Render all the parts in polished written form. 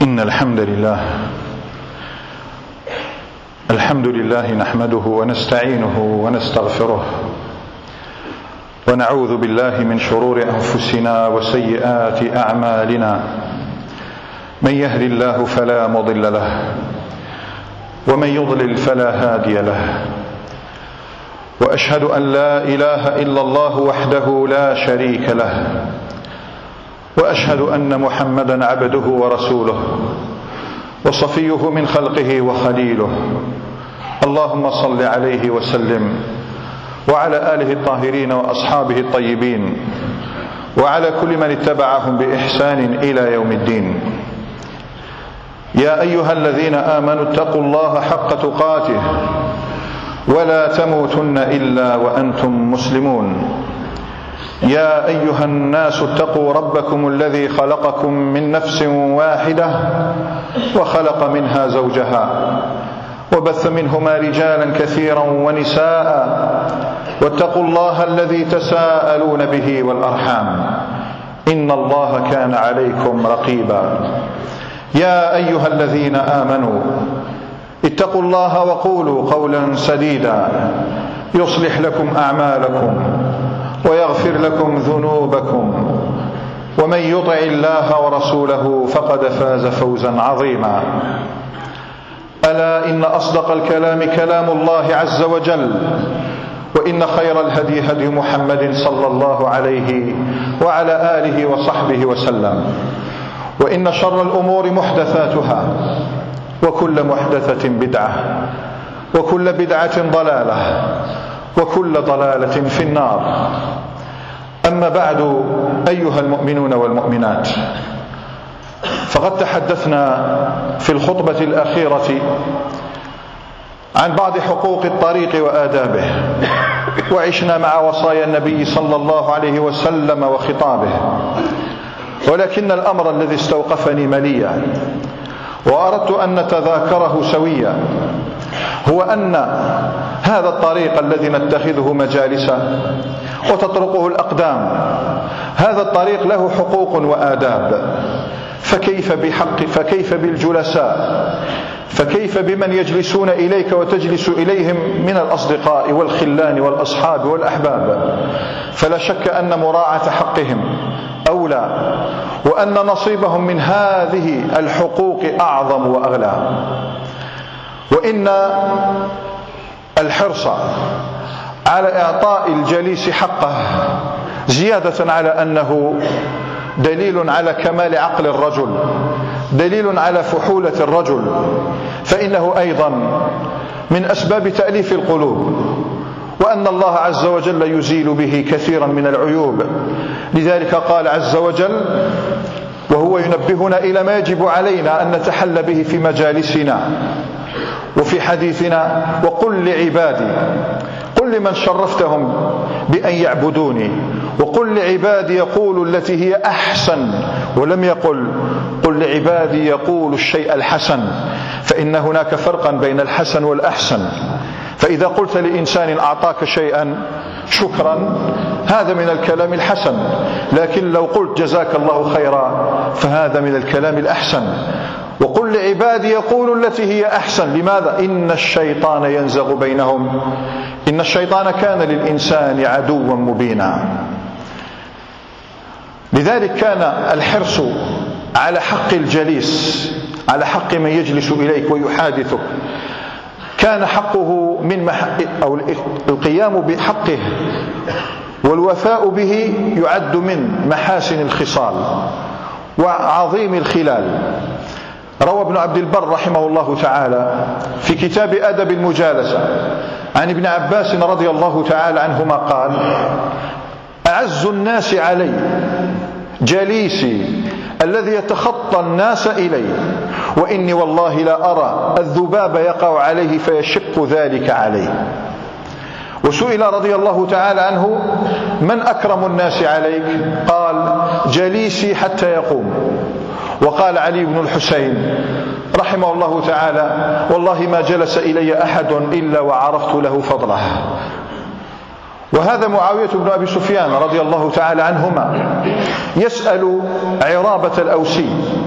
إن الحمد لله نحمده ونستعينه ونستغفره ونعوذ بالله من شرور أنفسنا وسيئات أعمالنا. من يهد الله فلا مضل له ومن يضلل فلا هادي له، وأشهد أن لا إله إلا الله وحده لا شريك له، وأشهد أن محمدا عبده ورسوله وصفيه من خلقه وخليله. اللهم صل عليه وسلم وعلى آله الطاهرين وأصحابه الطيبين وعلى كل من اتبعهم بإحسان إلى يوم الدين. يا أيها الذين آمنوا اتقوا الله حق تقاته ولا تموتن إلا وأنتم مسلمون. يا أيها الناس اتقوا ربكم الذي خلقكم من نفس واحدة وخلق منها زوجها وبث منهما رجالا كثيرا ونساء، واتقوا الله الذي تساءلون به والأرحام، إن الله كان عليكم رقيبا. يا أيها الذين آمنوا اتقوا الله وقولوا قولا سديدا يصلح لكم أعمالكم ويغفر لكم ذنوبكم، ومن يطع الله ورسوله فقد فاز فوزا عظيما. ألا إن أصدق الكلام كلام الله عز وجل، وإن خير الهدي هدي محمد صلى الله عليه وعلى آله وصحبه وسلم، وإن شر الأمور محدثاتها، وكل محدثة بدعة، وكل بدعة ضلالة، وكل ضلالة في النار. أما بعد، أيها المؤمنون والمؤمنات، فقد تحدثنا في الخطبة الأخيرة عن بعض حقوق الطريق وآدابه، وعشنا مع وصايا النبي صلى الله عليه وسلم وخطابه. ولكن الأمر الذي استوقفني مليا وأردت أن نتذاكره سويا هو أن هذا الطريق الذي نتخذه مجالسا وتطرقه الأقدام، هذا الطريق له حقوق وآداب. فكيف بالجلساء؟ فكيف بمن يجلسون إليك وتجلس إليهم من الأصدقاء والخلان والأصحاب والأحباب؟ فلا شك أن مراعاة حقهم أولى، وأن نصيبهم من هذه الحقوق أعظم وأغلى. وإن الحرص على إعطاء الجليس حقه زيادة على أنه دليل على كمال عقل الرجل، دليل على فحولة الرجل، فإنه أيضا من أسباب تأليف القلوب، وأن الله عز وجل يزيل به كثيرا من العيوب. لذلك قال عز وجل وهو ينبهنا إلى ما يجب علينا أن نتحلى به في مجالسنا وفي حديثنا: وقل لعبادي، قل لمن شرفتهم بأن يعبدوني، وقل لعبادي يقولوا التي هي أحسن، ولم يقل قل لعبادي يقول الشيء الحسن، فإن هناك فرقا بين الحسن والأحسن. فإذا قلت لإنسان أعطاك شيئا شكرا، هذا من الكلام الحسن، لكن لو قلت جزاك الله خيرا فهذا من الكلام الأحسن. وقل لعبادي يقول التي هي أحسن. لماذا؟ إن الشيطان ينزغ بينهم، إن الشيطان كان للإنسان عدوا مبينا. لذلك كان الحرص على حق الجليس، على حق من يجلس إليك ويحادثك، كان حقه أو القيام بحقه والوفاء به يعد من محاسن الخصال وعظيم الخلال. روى ابن عبد البر رحمه الله تعالى في كتاب أدب المجالسة عن ابن عباس رضي الله تعالى عنهما قال: أعز الناس علي جليسي الذي يتخطى الناس إلي، وإني والله لا أرى الذباب يقع عليه فيشق ذلك عليه. وسئل رضي الله تعالى عنه: من أكرم الناس عليك؟ قال: جليسي حتى يقوم. وقال علي بن الحسين رحمه الله تعالى: والله ما جلس إلي أحد إلا وعرفت له فضله. وهذا معاوية بن أبي سفيان رضي الله تعالى عنهما يسأل عرابة الأوسي،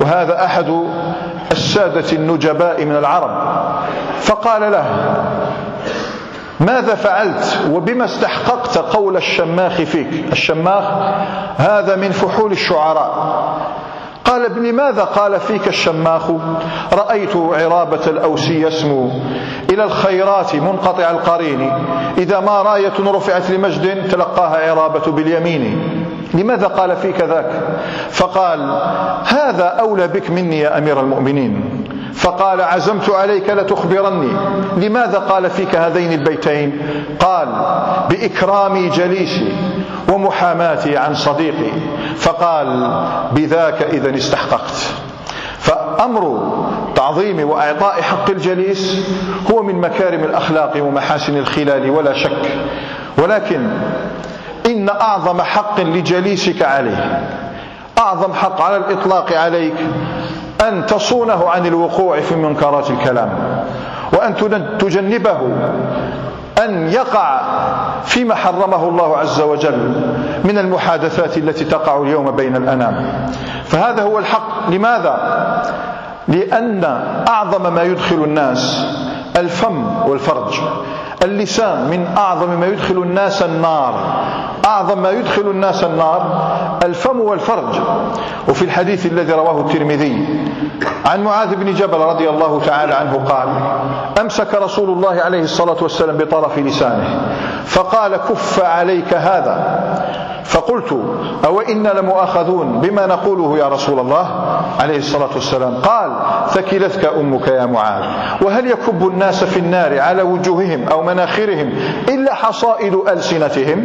وهذا أحد السادة النجباء من العرب، فقال له: ماذا فعلت وبما استحققت قول الشماخ فيك؟ الشماخ هذا من فحول الشعراء. قال: لماذا قال فيك الشماخ؟ رأيت عرابة الأوسي يسمو إلى الخيرات منقطع القرين، إذا ما راية رفعت لمجد تلقاها عرابة باليمين. لماذا قال فيك ذاك؟ فقال: هذا أولى بك مني يا أمير المؤمنين. فقال: عزمت عليك لتخبرني لماذا قال فيك هذين البيتين؟ قال: بإكرامي جليسي ومحاماتي عن صديقي. فقال: بذاك إذن استحققت. فأمر تعظيم وإعطاء حق الجليس هو من مكارم الأخلاق ومحاسن الخلال ولا شك، ولكن إن أعظم حق لجليسك عليه، أعظم حق على الإطلاق عليك، أن تصونه عن الوقوع في منكرات الكلام، وأن تجنبه أن يقع فيما حرمه الله عز وجل من المحادثات التي تقع اليوم بين الأنام. فهذا هو الحق. لماذا؟ لأن أعظم ما يدخل الناس الفم والفرج. اللسان من أعظم ما يدخل الناس النار، أعظم ما يدخل الناس النار الفم والفرج. وفي الحديث الذي رواه الترمذي عن معاذ بن جبل رضي الله تعالى عنه قال: أمسك رسول الله عليه الصلاة والسلام بطرف لسانه فقال: كف عليك هذا. فقلت: أو إنا لمؤاخذون بما نقوله يا رسول الله عليه الصلاة والسلام؟ قال: ثكلتك أمك يا معاذ. وهل يكب الناس في النار على وجوههم أو مناخرهم إلا حصائد ألسنتهم؟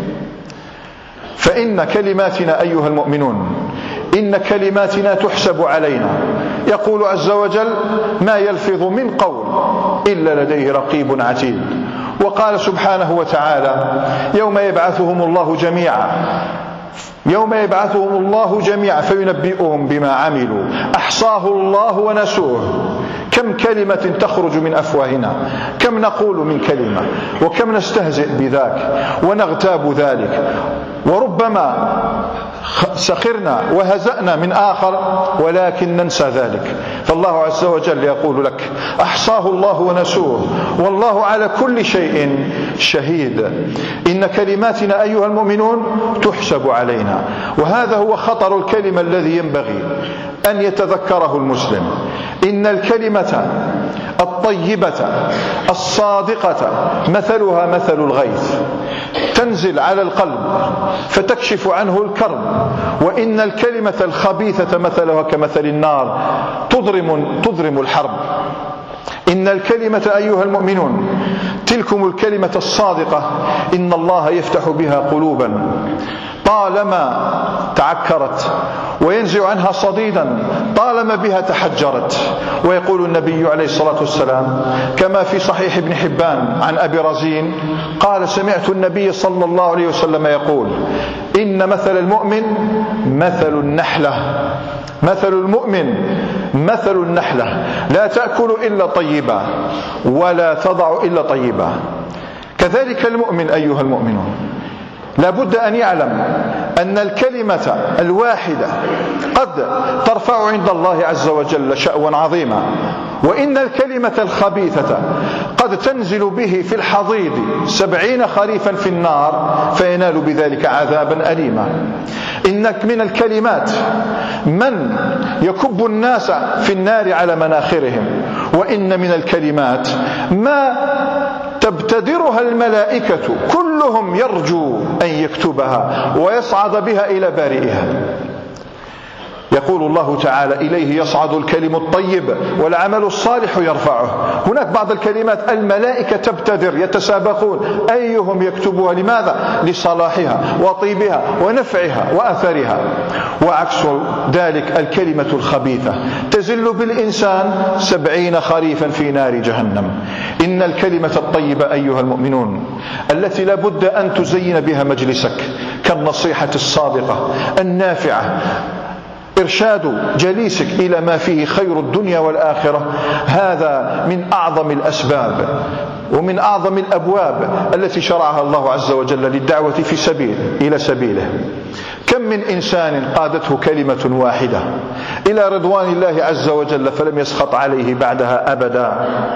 فإن كلماتنا أيها المؤمنون، إن كلماتنا تحسب علينا. يقول عز وجل: ما يلفظ من قول إلا لديه رقيب عتيد. وقال سبحانه وتعالى: يوم يبعثهم الله جميعا فينبئهم بما عملوا أحصاه الله ونسوه. كم كلمة تخرج من أفواهنا، كم نقول من كلمة، وكم نستهزئ بذاك ونغتاب ذلك، وربما سخرنا وهزأنا من آخر ولكن ننسى ذلك. فالله عز وجل يقول لك: أحصاه الله ونسوه والله على كل شيء شهيد. إن كلماتنا أيها المؤمنون تحسب علينا، وهذا هو خطر الكلمة الذي ينبغي أن يتذكره المسلم. إن الكلمة الطيبة الصادقة مثلها مثل الغيث، تنزل على القلب فتكشف عنه الكرب. وإن الكلمة الخبيثة مثلها كمثل النار تضرم الحرب. إن الكلمة أيها المؤمنون، تلكم الكلمة الصادقة، إن الله يفتح بها قلوبا طالما تعكرت وينزع عنها صديدا طالما بها تحجرت. ويقول النبي عليه الصلاة والسلام كما في صحيح ابن حبان عن أبي رزين قال: سمعت النبي صلى الله عليه وسلم يقول: إن مثل المؤمن مثل النحلة، مثل المؤمن مثل النحلة، لا تأكل إلا طيبا ولا تضع إلا طيبا. كذلك المؤمن أيها المؤمنون، لابد أن يعلم أن الكلمة الواحدة قد ترفع عند الله عز وجل شأوا عظيما، وإن الكلمة الخبيثة قد تنزل به في الحضيض 70 خريفا في النار فينال بذلك عذابا أليما. إنك من الكلمات من يكب الناس في النار على مناخرهم، وإن من الكلمات ما تبتدرها الملائكة كلهم يرجو أن يكتبها ويصعد بها إلى بارئها. يقول الله تعالى: إليه يصعد الكلم الطيب والعمل الصالح يرفعه. هناك بعض الكلمات الملائكة تبتدر، يتسابقون أيهم يكتبها. لماذا؟ لصلاحها وطيبها ونفعها وأثرها. وعكس ذلك الكلمة الخبيثة تزل بالإنسان 70 خريفا في نار جهنم. إن الكلمة الطيبة أيها المؤمنون التي لابد أن تزين بها مجلسك كالنصيحة الصادقة النافعة، إرشاد جليسك إلى ما فيه خير الدنيا والآخرة، هذا من أعظم الأسباب ومن أعظم الأبواب التي شرعها الله عز وجل للدعوة إلى سبيله. كم من إنسان قادته كلمة واحدة إلى رضوان الله عز وجل فلم يسخط عليه بعدها أبدا.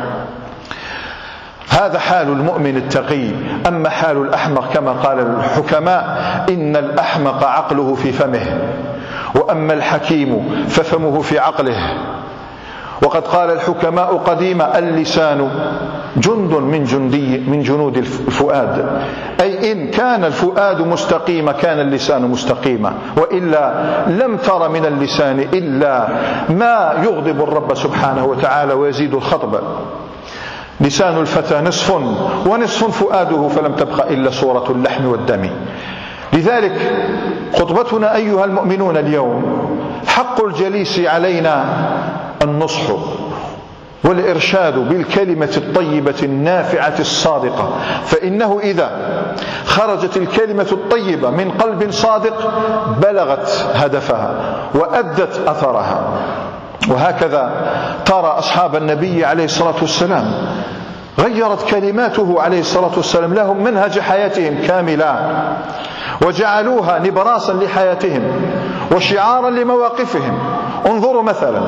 هذا حال المؤمن التقي. أما حال الأحمق كما قال الحكماء: إن الأحمق عقله في فمه، وأما الحكيم ففمه في عقله. وقد قال الحكماء قديما: اللسان جند من جنود الفؤاد، أي إن كان الفؤاد مستقيما كان اللسان مستقيما، وإلا لم تر من اللسان إلا ما يغضب الرب سبحانه وتعالى ويزيد الخطب. لسان الفتى نصف ونصف فؤاده، فلم تبق إلا صورة اللحم والدم. لذلك خطبتنا أيها المؤمنون اليوم حق الجليس علينا النصح والإرشاد بالكلمة الطيبة النافعة الصادقة، فإنه إذا خرجت الكلمة الطيبة من قلب صادق بلغت هدفها وأدت أثرها. وهكذا ترى أصحاب النبي عليه الصلاة والسلام غيرت كلماته عليه الصلاة والسلام لهم منهج حياتهم كاملا، وجعلوها نبراسا لحياتهم وشعارا لمواقفهم. انظروا مثلا: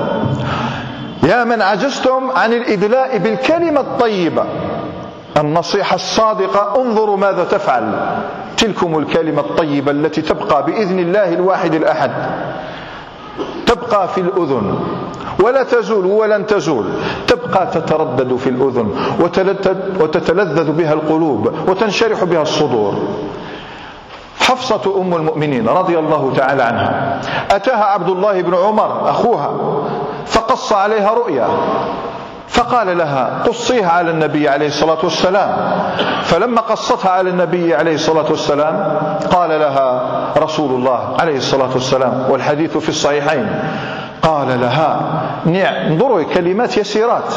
يا من عجزتم عن الإدلاء بالكلمة الطيبة النصيحة الصادقة، انظروا ماذا تفعل. تلكم الكلمة الطيبة التي تبقى بإذن الله الواحد الأحد، تبقى في الأذن ولا تزول ولن تزول، تبقى تتردد في الأذن وتتلذذ بها القلوب وتنشرح بها الصدور. حفصة أم المؤمنين رضي الله تعالى عنها أتاها عبد الله بن عمر أخوها فقص عليها رؤيا، فقال لها: قصيها على النبي عليه الصلاة والسلام. فلما قصتها على النبي عليه الصلاة والسلام قال لها رسول الله عليه الصلاة والسلام، والحديث في الصحيحين، قال لها: انظروا كلمات يسيرات: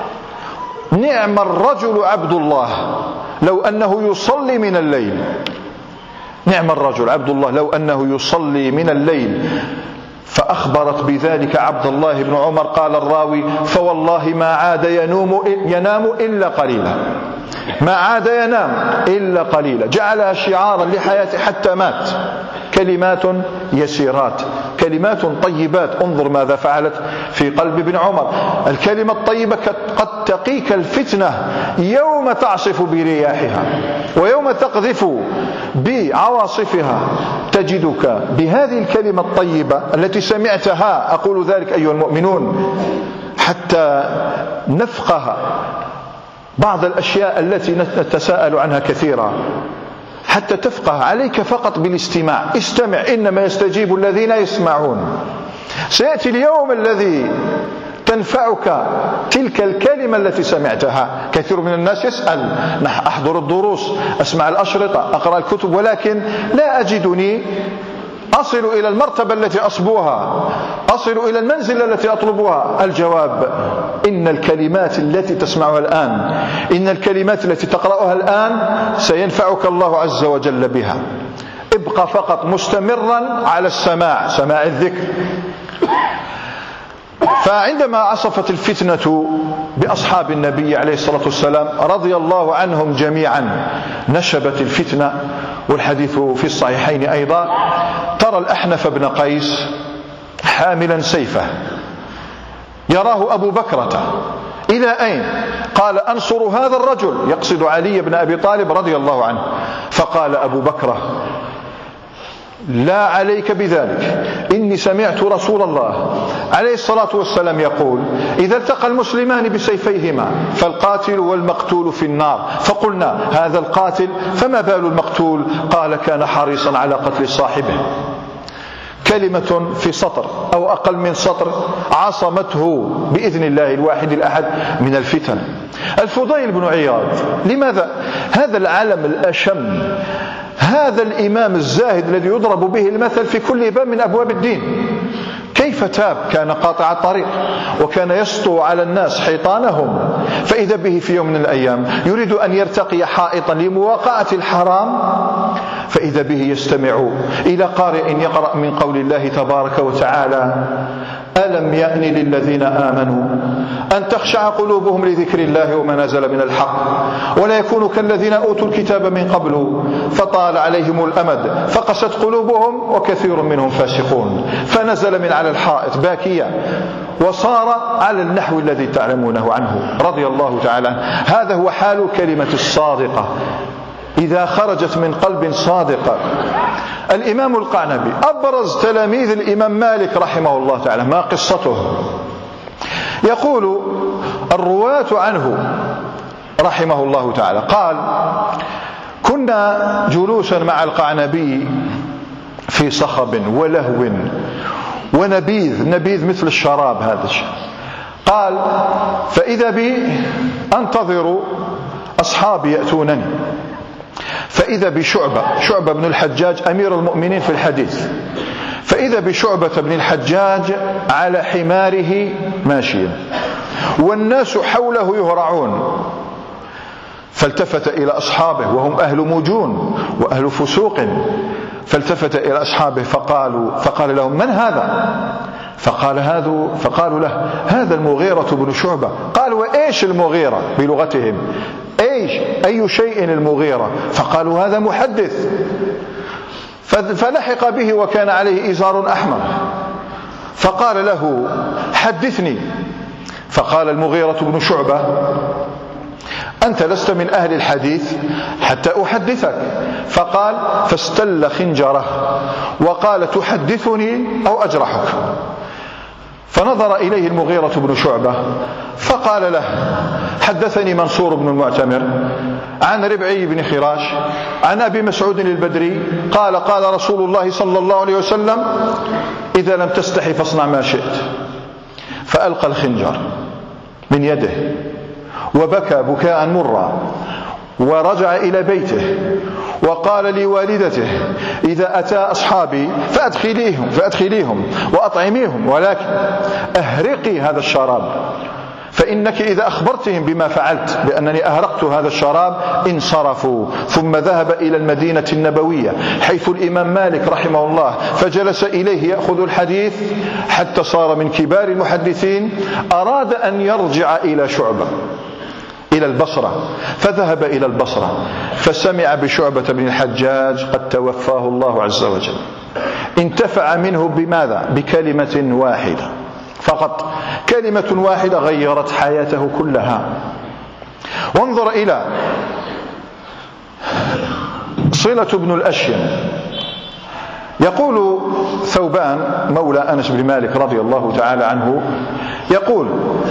نعم الرجل عبد الله لو أنه يصلي من الليل. نعم الرجل عبد الله لو أنه يصلي من الليل. فأخبرت بذلك عبد الله بن عمر. قال الراوي: فوالله ما عاد ينام إلا قليلا، ما عاد ينام إلا قليلا. جعلها شعارا لحياته حتى مات. كلمات يسيرات، كلمات طيبات. انظر ماذا فعلت في قلب ابن عمر. الكلمة الطيبة قد تقيك الفتنة يوم تعصف برياحها، ويوم تقذف بعواصفها تجدك بهذه الكلمة الطيبة التي سمعتها. أقول ذلك أيها المؤمنون حتى نفقه بعض الأشياء التي نتساءل عنها كثيرا، حتى تفقه. عليك فقط بالاستماع. استمع، إنما يستجيب الذين يسمعون. سيأتي اليوم الذي تنفعك تلك الكلمة التي سمعتها. كثير من الناس يسأل: أحضر الدروس، أسمع الأشرطة، أقرأ الكتب، ولكن لا أجدني أصل إلى المرتبة التي أصبوها، أصل إلى المنزل التي أطلبها. الجواب: إن الكلمات التي تسمعها الآن، إن الكلمات التي تقرأها الآن سينفعك الله عز وجل بها. ابقى فقط مستمرا على السماع، سماع الذكر. فعندما عصفت الفتنة بأصحاب النبي عليه الصلاة والسلام رضي الله عنهم جميعا، نشبت الفتنة، والحديث في الصحيحين أيضا. ترى الأحنف بن قيس حاملا سيفه يراه أبو بكرة: إلى أين؟ قال: أنصر هذا الرجل، يقصد علي بن أبي طالب رضي الله عنه. فقال أبو بكرة: لا عليك بذلك، إني سمعت رسول الله عليه الصلاة والسلام يقول: إذا التقى المسلمان بسيفيهما فالقاتل والمقتول في النار. فقلنا: هذا القاتل، فما بال المقتول؟ قال: كان حريصا على قتل صاحبه. كلمة في سطر أو أقل من سطر عصمته بإذن الله الواحد الأحد من الفتن. الفضيل بن عياض، لماذا هذا العلم الأشم، هذا الإمام الزاهد الذي يضرب به المثل في كل باب من أبواب الدين، كيف تاب؟ كان قاطع الطريق، وكان يسطو على الناس حيطانهم. فإذا به في يوم من الأيام يريد أن يرتقي حائطا لمواقعة الحرام، فإذا به يستمع إلى قارئ يقرأ من قول الله تبارك وتعالى: ألم يأن للذين آمنوا أن تخشع قلوبهم لذكر الله وما نزل من الحق ولا يكونوا كالذين أوتوا الكتاب من قبل فطال عليهم الأمد فقست قلوبهم وكثير منهم فاسقون. فنزل من على الحائط باكيا وصار على النحو الذي تعلمونه عنه رضي الله تعالى عنه. هذا هو حال الكلمة الصادقة إذا خرجت من قلب صادق. الإمام القعنبي أبرز تلاميذ الإمام مالك رحمه الله تعالى. ما قصته؟ يقول الرواة عنه رحمه الله تعالى قال: كنا جلوسا مع القعنبي في صخب ولهو ونبيذ مثل الشراب هذا الشيء. قال: فإذا بي أنتظر أصحابي يأتونني فإذا بشعبة بن الحجاج أمير المؤمنين في الحديث، فإذا بشعبة بن الحجاج على حماره ماشيا والناس حوله يهرعون. فالتفت إلى أصحابه وهم أهل مجون وأهل فسوق، فالتفت إلى أصحابه فقال لهم: من هذا؟ فقالوا له: هذا المغيرة بن شعبة. قالوا: وإيش المغيرة بلغتهم؟ أي شيء المغيرة؟ فقالوا: هذا محدث. فلحق به وكان عليه إزار أحمر فقال له: حدثني. فقال المغيرة بن شعبة: أنت لست من أهل الحديث حتى أحدثك. فقال: فاستل خنجره وقال: تحدثني أو أجرحك. فنظر إليه المغيرة بن شعبة فقال له: حدثني منصور بن المعتمر عن ربعي بن خراش عن أبي مسعود البدري قال: قال رسول الله صلى الله عليه وسلم: إذا لم تستحي فاصنع ما شئت. فألقى الخنجر من يده وبكى بكاء مرا ورجع إلى بيته وقال لوالدته: إذا أتى أصحابي فأدخليهم وأطعميهم، ولكن أهرقي هذا الشراب، فإنك إذا أخبرتهم بما فعلت بأنني أهرقت هذا الشراب انصرفوا. ثم ذهب إلى المدينة النبوية حيث الإمام مالك رحمه الله فجلس إليه يأخذ الحديث حتى صار من كبار المحدثين. أراد أن يرجع إلى شعبة إلى البصرة، فذهب إلى البصرة فسمع بشعبة بن الحجاج قد توفاه الله عز وجل. انتفع منه بماذا؟ بكلمة واحدة فقط، كلمة واحدة غيرت حياته كلها. وانظر إلى صلة بن الأشيم. يقول ثوبان مولى أنس بن مالك رضي الله تعالى عنه يقول: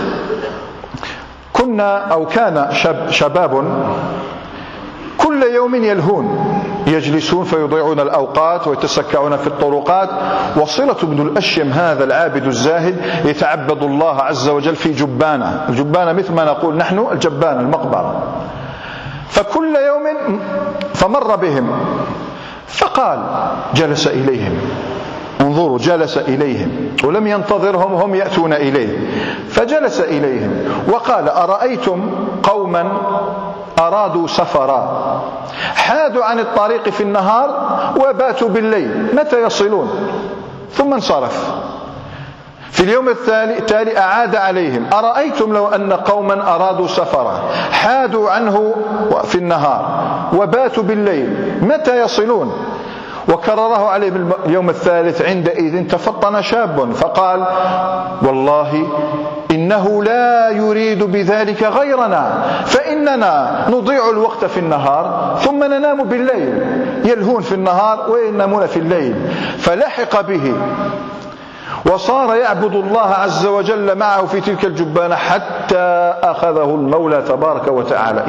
كان شباب كل يوم يلهون يجلسون فيضيعون الأوقات ويتسكعون في الطرقات، وصلة بن الأشيم هذا العابد الزاهد يتعبد الله عز وجل في جبانة. الجبانة مثل ما نقول نحن الجبانة المقبرة. فكل يوم فمر بهم فقال: جلس إليهم، انظروا، جلس إليهم ولم ينتظرهم هم يأتون إليه، فجلس إليهم وقال: أرأيتم قوما أرادوا سفرا حادوا عن الطريق في النهار وباتوا بالليل، متى يصلون؟ ثم انصرف. في اليوم التالي أعاد عليهم: أرأيتم لو أن قوما أرادوا سفرا حادوا عنه في النهار وباتوا بالليل، متى يصلون؟ وكرره عليه اليوم الثالث. عندئذ تفطن شاب فقال: والله إنه لا يريد بذلك غيرنا، فإننا نضيع الوقت في النهار ثم ننام بالليل، يلهون في النهار وينامون في الليل. فلحق به وصار يعبد الله عز وجل معه في تلك الجبانة حتى أخذه المولى تبارك وتعالى.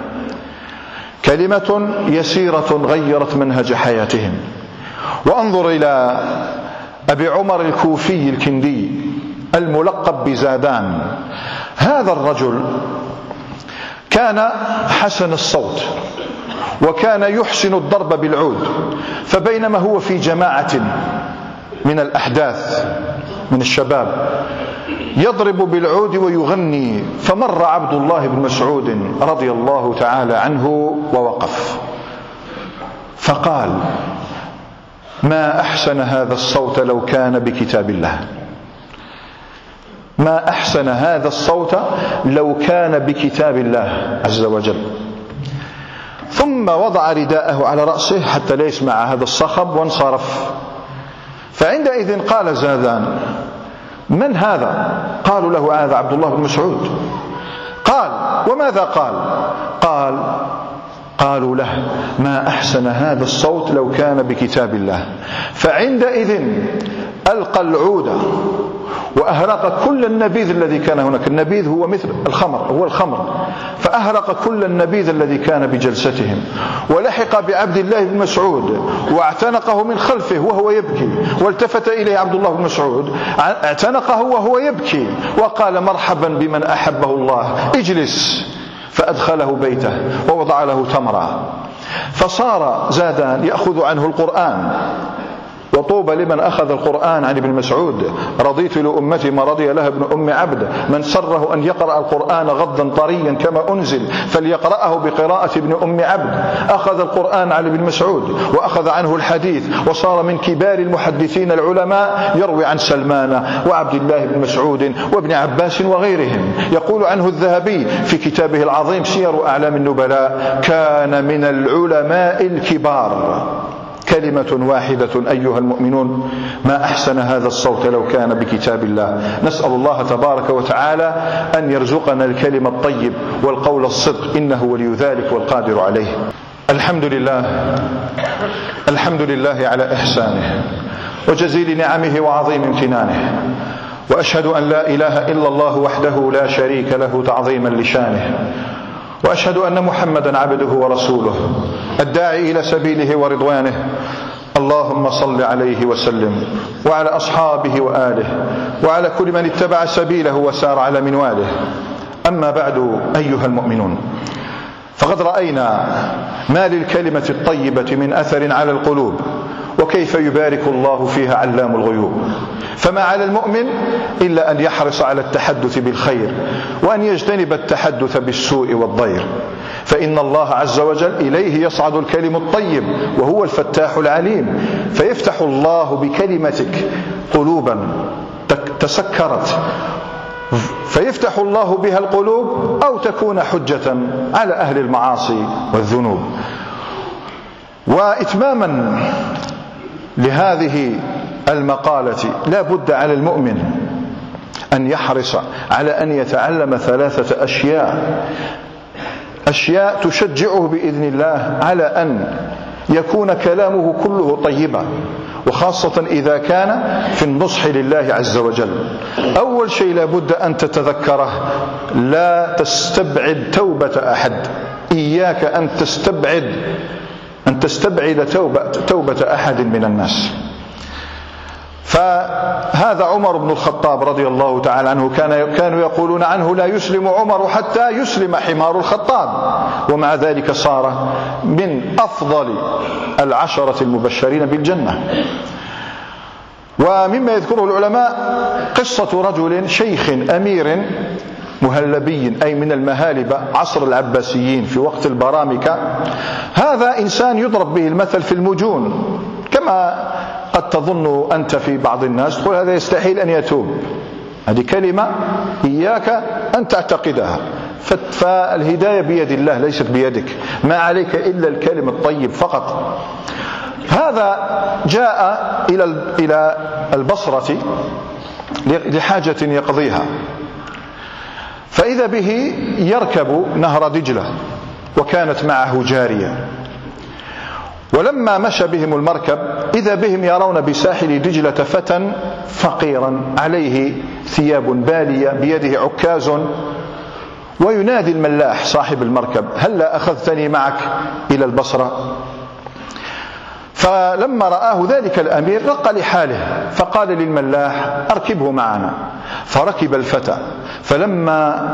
كلمة يسيرة غيرت منهج حياتهم. وانظر إلى أبي عمر الكوفي الكندي الملقب بزادان. هذا الرجل كان حسن الصوت وكان يحسن الضرب بالعود، فبينما هو في جماعة من الأحداث من الشباب يضرب بالعود ويغني، فمر عبد الله بن مسعود رضي الله تعالى عنه ووقف فقال: ما أحسن هذا الصوت لو كان بكتاب الله. ما أحسن هذا الصوت لو كان بكتاب الله عز وجل. ثم وضع رداءه على رأسه حتى لا يسمع هذا الصخب وانصرف. فعندئذ قال زادان: من هذا؟ قالوا له: هذا عبد الله بن مسعود. قال: وماذا قال؟ قالوا له: ما أحسن هذا الصوت لو كان بكتاب الله. فعندئذ ألقى العود وأهرق كل النبيذ الذي كان هناك. النبيذ هو مثل الخمر، هو الخمر، فأهرق كل النبيذ الذي كان بجلستهم، ولحق بعبد الله بن مسعود واعتنقه من خلفه وهو يبكي، والتفت إليه عبد الله بن مسعود اعتنقه وهو يبكي وقال: مرحبا بمن أحبه الله، اجلس. فأدخله بيته ووضع له تمرا. فصار زادان يأخذ عنه القرآن، وطوبى لمن أخذ القرآن عن ابن مسعود. رضيت لأمتي ما رضي لها ابن أم عبد، من سره أن يقرأ القرآن غضا طريا كما أنزل فليقرأه بقراءة ابن أم عبد. أخذ القرآن عن ابن مسعود وأخذ عنه الحديث، وصار من كبار المحدثين العلماء، يروي عن سلمان وعبد الله بن مسعود وابن عباس وغيرهم. يقول عنه الذهبي في كتابه العظيم سير أعلام النبلاء: كان من العلماء الكبار. كلمة واحدة أيها المؤمنون: ما أحسن هذا الصوت لو كان بكتاب الله. نسأل الله تبارك وتعالى أن يرزقنا الكلمة الطيب والقول الصدق، إنه ولي ذلك والقادر عليه. الحمد لله على إحسانه وجزيل نعمه وعظيم امتنانه، وأشهد أن لا إله إلا الله وحده لا شريك له تعظيما لشانه، وأشهد أن محمدا عبده ورسوله الداعي إلى سبيله ورضوانه. اللهم صل عليه وسلم وعلى أصحابه وآله وعلى كل من اتبع سبيله وسار على منواله. أما بعد أيها المؤمنون، فقد رأينا ما للكلمة الطيبة من أثر على القلوب، وكيف يبارك الله فيها علام الغيوب. فما على المؤمن إلا أن يحرص على التحدث بالخير، وأن يجتنب التحدث بالسوء والضير، فإن الله عز وجل إليه يصعد الكلم الطيب وهو الفتاح العليم. فيفتح الله بكلمتك قلوبا تسكرت، فيفتح الله بها القلوب، أو تكون حجة على أهل المعاصي والذنوب. وإتماما لهذه المقالة، لا بد على المؤمن أن يحرص على أن يتعلم 3 أشياء تشجعه بإذن الله على أن يكون كلامه كله طيبا، وخاصة إذا كان في النصح لله عز وجل. أول شيء لا بد أن تتذكره: لا تستبعد توبة أحد. إياك أن تستبعد توبة أحد من الناس. فهذا عمر بن الخطاب رضي الله تعالى عنه، كانوا يقولون عنه: لا يسلم عمر حتى يسلم حمار الخطاب. ومع ذلك صار من أفضل 10 المبشرين بالجنة. ومما يذكره العلماء قصة رجل شيخ أمير مهلبي، أي من المهالبة، عصر العباسيين في وقت البرامكة. هذا إنسان يضرب به المثل في المجون، كما قد تظن أنت في بعض الناس تقول: هذا يستحيل أن يتوب. هذه كلمة إياك أن تعتقدها، فالهداية بيد الله ليست بيدك، ما عليك إلا الكلم الطيب فقط. هذا جاء إلى البصرة لحاجة يقضيها، فإذا به يركب نهر دجلة، وكانت معه جارية. ولما مشى بهم المركب إذا بهم يرون بساحل دجلة فتى فقيرا عليه ثياب بالية، بيده عكاز، وينادي الملاح صاحب المركب: هلا أخذتني معك إلى البصرة؟ فلما رآه ذلك الأمير رق لحاله، فقال للملاح: أركبه معنا. فركب الفتى. فلما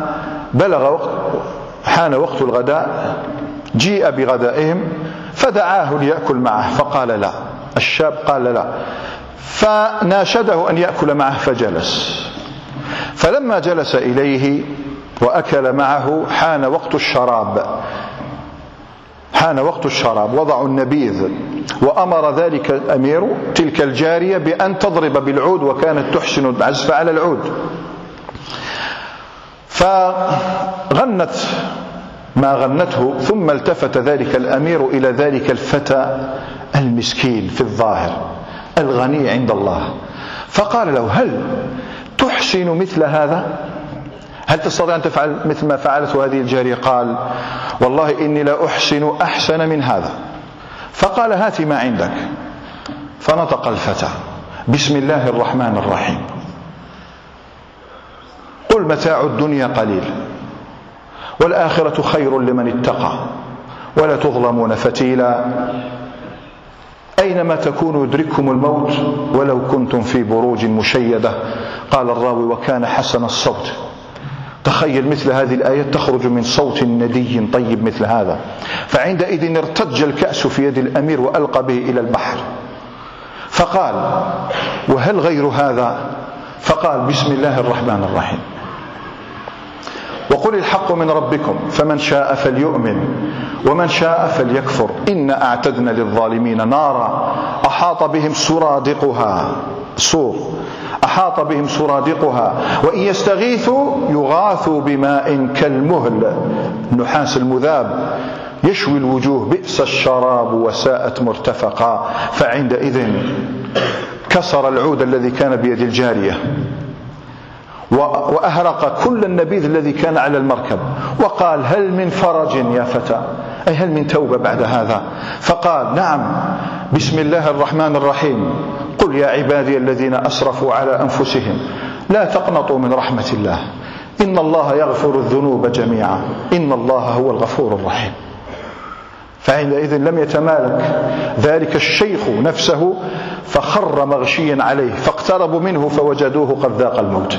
حان وقت الغداء جيء بغدائهم، فدعاه ليأكل معه، فقال لا. الشاب قال لا، فناشده أن يأكل معه، فجلس. فلما جلس إليه وأكل معه حان وقت الشراب، وضعوا النبيذ، وأمر ذلك الأمير تلك الجارية بأن تضرب بالعود، وكانت تحسن العزف على العود. فغنت ما غنته، ثم التفت ذلك الأمير إلى ذلك الفتى المسكين في الظاهر الغني عند الله، فقال له: هل تحسن مثل هذا؟ هل تستطيع أن تفعل مثل ما فعلته هذه الجارية؟ قال: والله إني لا أحسن أحسن من هذا. فقال: هات ما عندك. فنطق الفتى: بسم الله الرحمن الرحيم، قل متاع الدنيا قليل والآخرة خير لمن اتقى ولا تظلمون فتيلا، أينما تكونوا يدرككم الموت ولو كنتم في بروج مشيدة. قال الراوي: وكان حسن الصوت. تخيل مثل هذه الآيات تخرج من صوت ندي طيب مثل هذا. فعندئذ ارتج الكأس في يد الأمير وألقى به إلى البحر، فقال: وهل غير هذا؟ فقال: بسم الله الرحمن الرحيم، وقل الحق من ربكم فمن شاء فليؤمن ومن شاء فليكفر إنا أعتدنا للظالمين نارا أحاط بهم سرادقها، أحاط بهم سرادقها وإن يستغيثوا يغاثوا بماء كالمهل النحاس المذاب يشوي الوجوه بئس الشراب وساءت مرتفقا. فعندئذ كسر العود الذي كان بيد الجارية وأهرق كل النبيذ الذي كان على المركب، وقال: هل من فرج يا فتى؟ أي هل من توبة بعد هذا؟ فقال: نعم، بسم الله الرحمن الرحيم، قل يا عبادي الذين أسرفوا على أنفسهم لا تقنطوا من رحمة الله إن الله يغفر الذنوب جميعا إن الله هو الغفور الرحيم. فعندئذ لم يتمالك ذلك الشيخ نفسه فخر مغشيا عليه، فاقتربوا منه فوجدوه قد ذاق الموت.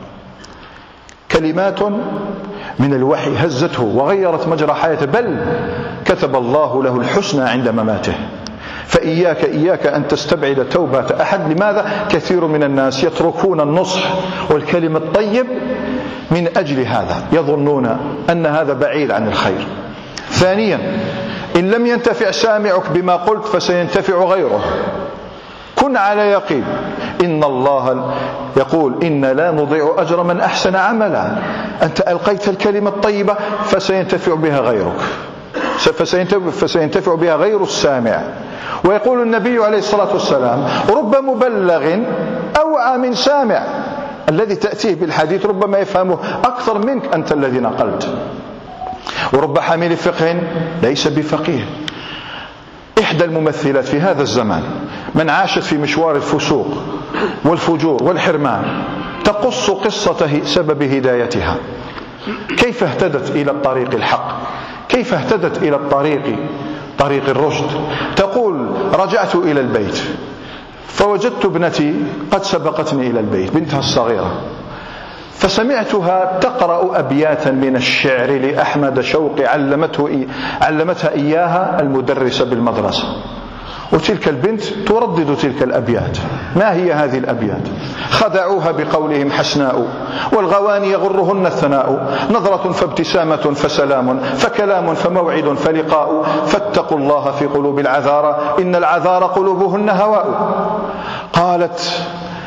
كلمات من الوحي هزته وغيرت مجرى حياته، بل كتب الله له الحسنى عند مماته. فإياك أن تستبعد توبة أحد. لماذا؟ كثير من الناس يتركون النصح والكلمة الطيب من أجل هذا، يظنون أن هذا بعيد عن الخير. ثانيا، إن لم ينتفع سامعك بما قلت فسينتفع غيره. كن على يقين إن الله يقول: إن لا نضيع أجر من أحسن عملا. أنت ألقيت الكلمة الطيبة فسينتفع بها غيرك، فسينتفع بها غير السامع. ويقول النبي عليه الصلاة والسلام: رب مبلغ أوعى من سامع. الذي تأتيه بالحديث ربما يفهمه أكثر منك أنت الذي نقلت. ورب حامل فقه ليس بفقيه. إحدى الممثلات في هذا الزمان من عاشت في مشوار الفسوق والفجور والحرمان تقص قصة سبب هدايتها، كيف اهتدت إلى الطريق الحق، كيف اهتدت إلى طريق الرشد. تقول: رجعت إلى البيت فوجدت ابنتي قد سبقتني إلى البيت، بنتها الصغيرة، فسمعتها تقرأ أبياتا من الشعر لأحمد شوقي علمتها إياها المدرسة بالمدرسة، وتلك البنت تردد تلك الأبيات. ما هي هذه الأبيات؟ خدعوها بقولهم حسناء والغواني يغرهن الثناء، نظرة فابتسامة فسلام فكلام فموعد فلقاء، فاتقوا الله في قلوب العذارى إن العذارى قلوبهن هواء. قالت: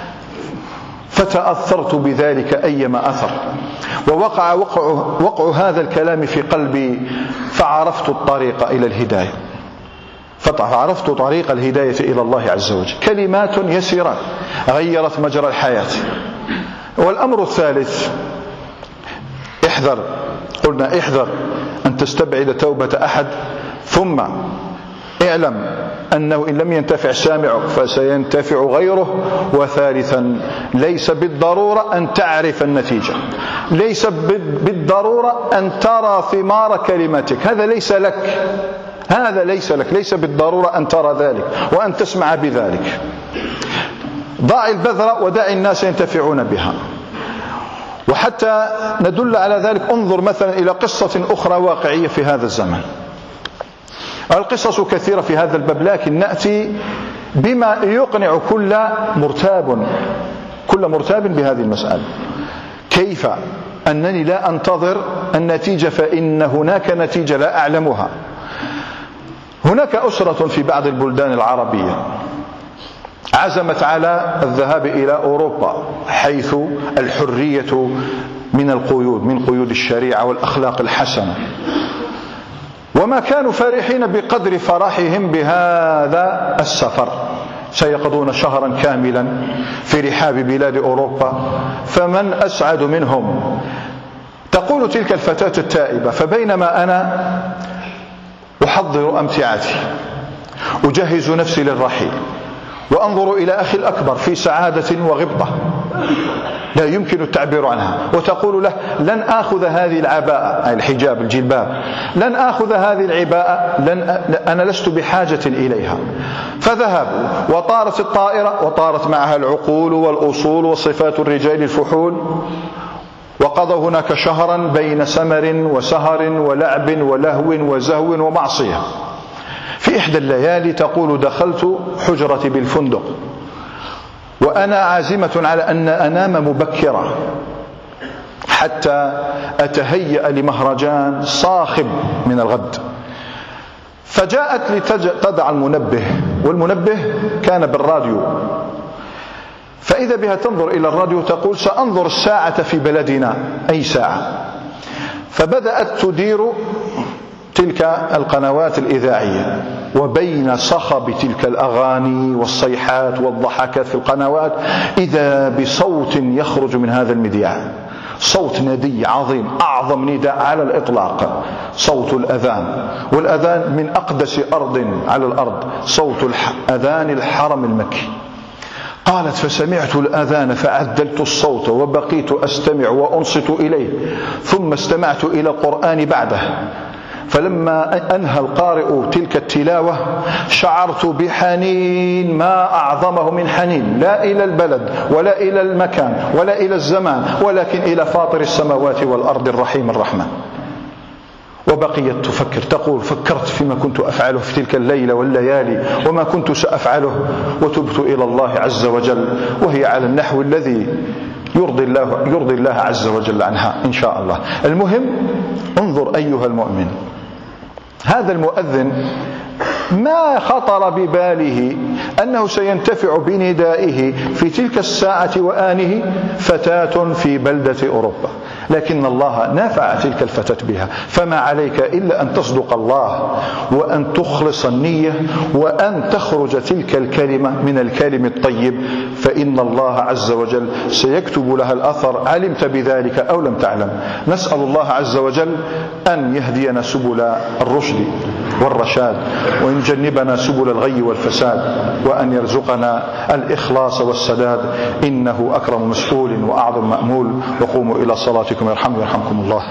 فتأثرت بذلك أيما أثر، ووقع وقع هذا الكلام في قلبي، فعرفت الطريق إلى الهداية، فعرفت طريق الهداية إلى الله عز وجل. كلمات يسيرة غيرت مجرى الحياة. والأمر الثالث: احذر أن تستبعد توبة أحد، ثم اعلم أنه إن لم ينتفع سامعك فسينتفع غيره. وثالثا: ليس بالضرورة أن تعرف النتيجة، ليس بالضرورة أن ترى ثمار كلمتك، هذا ليس لك، ليس بالضرورة أن ترى ذلك وأن تسمع بذلك. ضع البذرة ودع الناس ينتفعون بها. وحتى ندل على ذلك انظر مثلا إلى قصة أخرى واقعية في هذا الزمن. القصص كثيرة في هذا الباب، لكن نأتي بما يقنع كل مرتاب بهذه المسألة. كيف أنني لا أنتظر النتيجة فإن هناك نتيجة لا أعلمها. هناك أسرة في بعض البلدان العربية عزمت على الذهاب إلى أوروبا حيث الحرية من القيود، من قيود الشريعة والأخلاق الحسنة. وما كانوا فرحين بقدر فرحهم بهذا السفر. سيقضون شهرا كاملا في رحاب بلاد أوروبا، فمن أسعد منهم؟ تقول تلك الفتاة التائبة: فبينما أنا أحضر أمتعتي، أجهز نفسي للرحيل، وأنظر إلى أخي الأكبر في سعادة وغبطة لا يمكن التعبير عنها، وتقول له: لن آخذ هذه العباءة، الحجاب الجلباب، لن آخذ هذه العباءة، أنا لست بحاجة إليها. فذهبوا وطارت الطائرة، وطارت معها العقول والأصول وصفات الرجال الفحول، وقضوا هناك شهرا بين سمر وسهر ولعب ولهو وزهو ومعصية. في إحدى الليالي تقول: دخلت حجرتي بالفندق وأنا عازمة على أن أنام مبكرا حتى أتهيأ لمهرجان صاخب من الغد. فجاءت لتضع المنبه، والمنبه كان بالراديو، فإذا بها تنظر إلى الراديو تقول: سأنظر الساعة في بلدنا أي ساعة. فبدأت تدير تلك القنوات الإذاعية، وبين صخب تلك الأغاني والصيحات والضحكات في القنوات إذا بصوت يخرج من هذا المذياع، صوت ندي عظيم، أعظم نداء على الإطلاق، صوت الأذان. والأذان من أقدس أرض على الأرض، صوت أذان الحرم المكي. قالت: فسمعت الأذان فعدلت الصوت وبقيت أستمع وأنصت إليه، ثم استمعت إلى القرآن بعده. فلما أنهى القارئ تلك التلاوة شعرت بحنين ما أعظمه من حنين، لا إلى البلد ولا إلى المكان ولا إلى الزمان، ولكن إلى فاطر السماوات والأرض الرحيم الرحمن. وبقيت تفكر، تقول: فكرت فيما كنت أفعله في تلك الليلة والليالي وما كنت سأفعله، وتبت إلى الله عز وجل، وهي على النحو الذي يرضي الله عز وجل عنها إن شاء الله. المهم، انظر أيها المؤمن، هذا المؤذن ما خطر بباله أنه سينتفع بندائه في تلك الساعة وآنه فتاة في بلدة أوروبا، لكن الله نافع تلك الفتاة بها. فما عليك إلا أن تصدق الله، وأن تخلص النية، وأن تخرج تلك الكلمة من الكلم الطيب، فإن الله عز وجل سيكتب لها الأثر، علمت بذلك أو لم تعلم. نسأل الله عز وجل أن يهدينا سبل الرشد والرشاد، وأن يجنبنا سبل الغي والفساد، وأن يرزقنا الإخلاص والسداد، إنه أكرم مسؤول وأعظم مأمول. وقوموا إلى صلاتكم يرحمكم الله.